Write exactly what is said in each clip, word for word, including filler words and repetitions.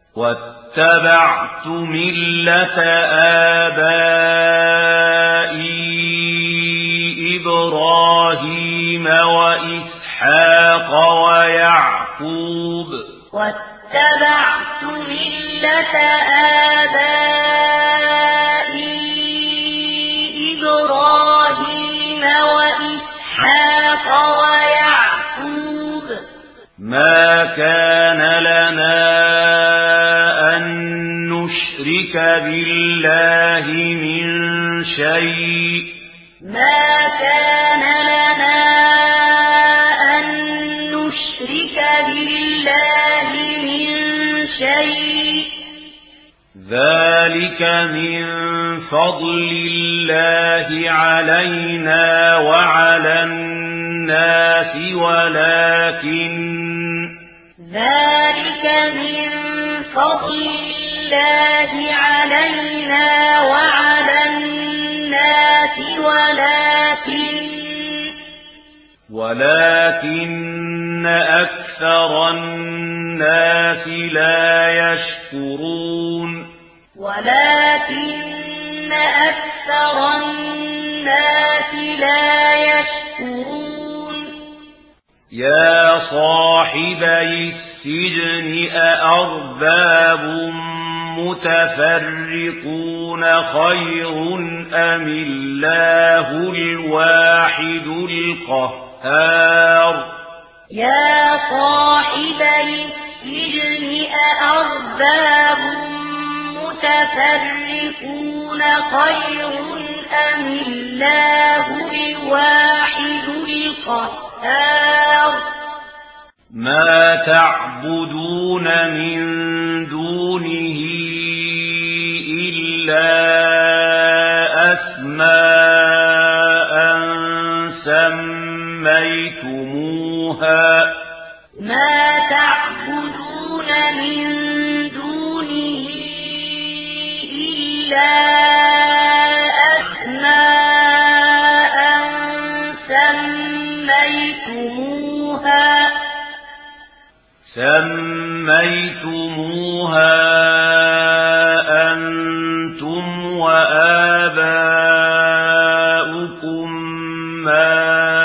واتبعت ملة آبائي إبراهيم وإسحاق ويعقوب واتبعت ملة آبائي إبراهيم وإسحاق ويعقوب ما كان لنا أن نشرك بالله من شيء ما كان لنا أن نشرك بالله من شيء ذلك من فضل الله علينا وعلى الناس ولكن ذلك من فضل الله علينا وعلى الناس ولكن ولكن أكثر الناس لا يشكرون ولكن أكثر الناس لا يشكرون يا صاحبي السجن أأرباب متفرقون خير أم الله الواحد القهار يا صاحبي السجن أأرباب متفرقون خير أم الله الواحد القهار ما تعبدون من دونه إلا أسماء سميتموها ما تعبدون من دونه إلا أسماء سميتموها سميتموها أنتم وآباؤكم ما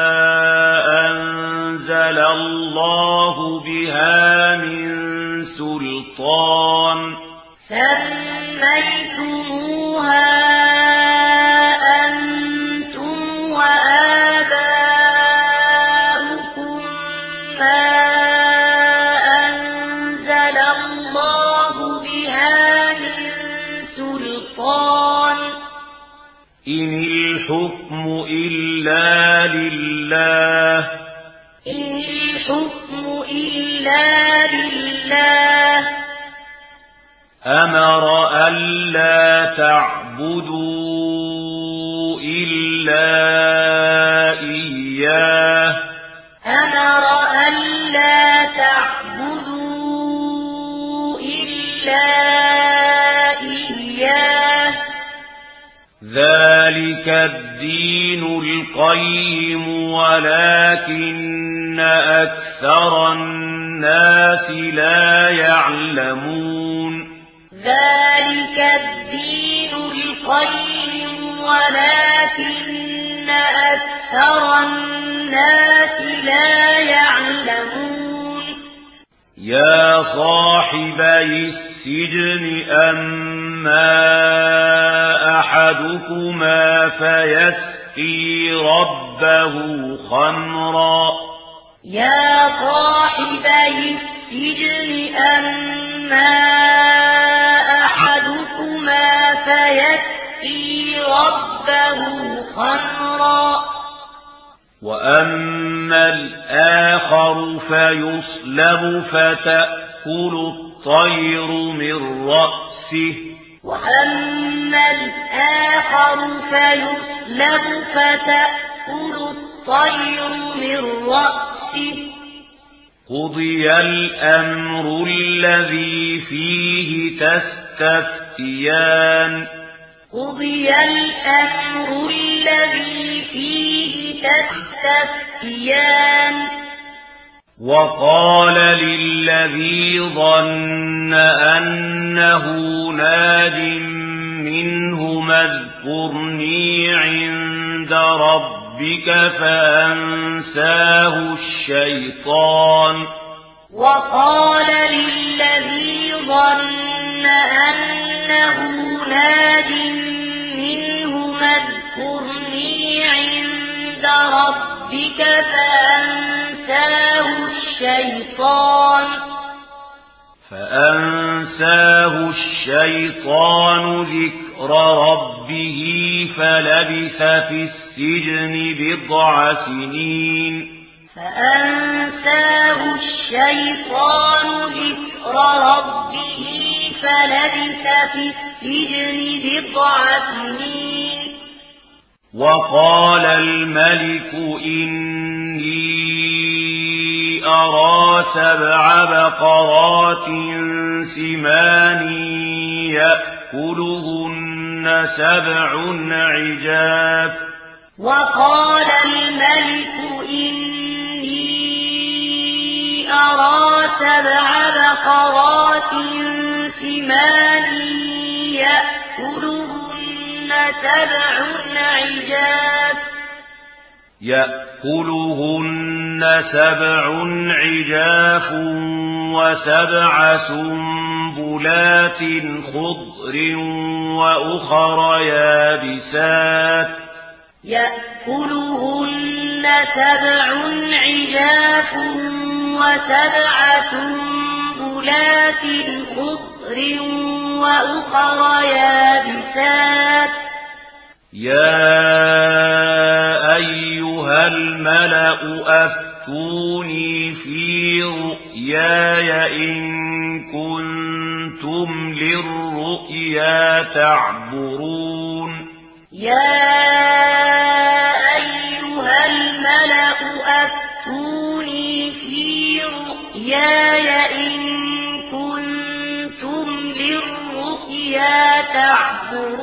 أنزل الله بها من سلطان سميتموها أنتم وآباؤكم ما أنزل الله بها من سلطان إن الحكم إلا لله إن الحكم إلا لله أمر ألا تعبدوا إلا إياه أمر ألا تعبدوا إلا إياه ذلك الدين القيم ولكن أكثر الناس لا يعلمون ذلك الدين القيم ولكن أكثر الناس لا يعلمون يا صاحبي السجن أما أحدكما فيسقي ربه خمرا يا صاحبي السجن أما أحدكما فيسقي ربه خمرا وأما الآخر فيصلب فتأكل الطير من رأسه وأما الآخر فيسلب فتأكل الطير من رأسه قضي الأمر الذي فيه تستفتيان قضي الأمر الذي فيه تستفتيان وقال للذي ظن أن أنه ناج منهما اذكرني عند ربك فأنساه الشيطان وقال للذي ظن أنه ناج منهما اذكرني عند ربك فأنساه الشيطان فأنساه الشيطان ذكر ربه فلبث في السجن بضع سنين فأنساه الشيطان ذكر ربه فلبث في السجن بضع سنين وقال الملك إني أرى سبع بقرات سمان يأكلهن سبع عجاف وقال الملك إني أرى سبع بقرات سمان يأكلهن سبع عجاف يأكلهن سبع عجاف وسبع سنبلات خضر وأخر يابسات يأكلهن سبع عجاف وسبع سنبلات خضر وأخر يابسات يا أيها الملأ أفتوني في رؤياي إن كنتم للرؤيا تعبرون يا أيها الملأ أفتوني في رؤياي إن كنتم للرؤيا تعبرون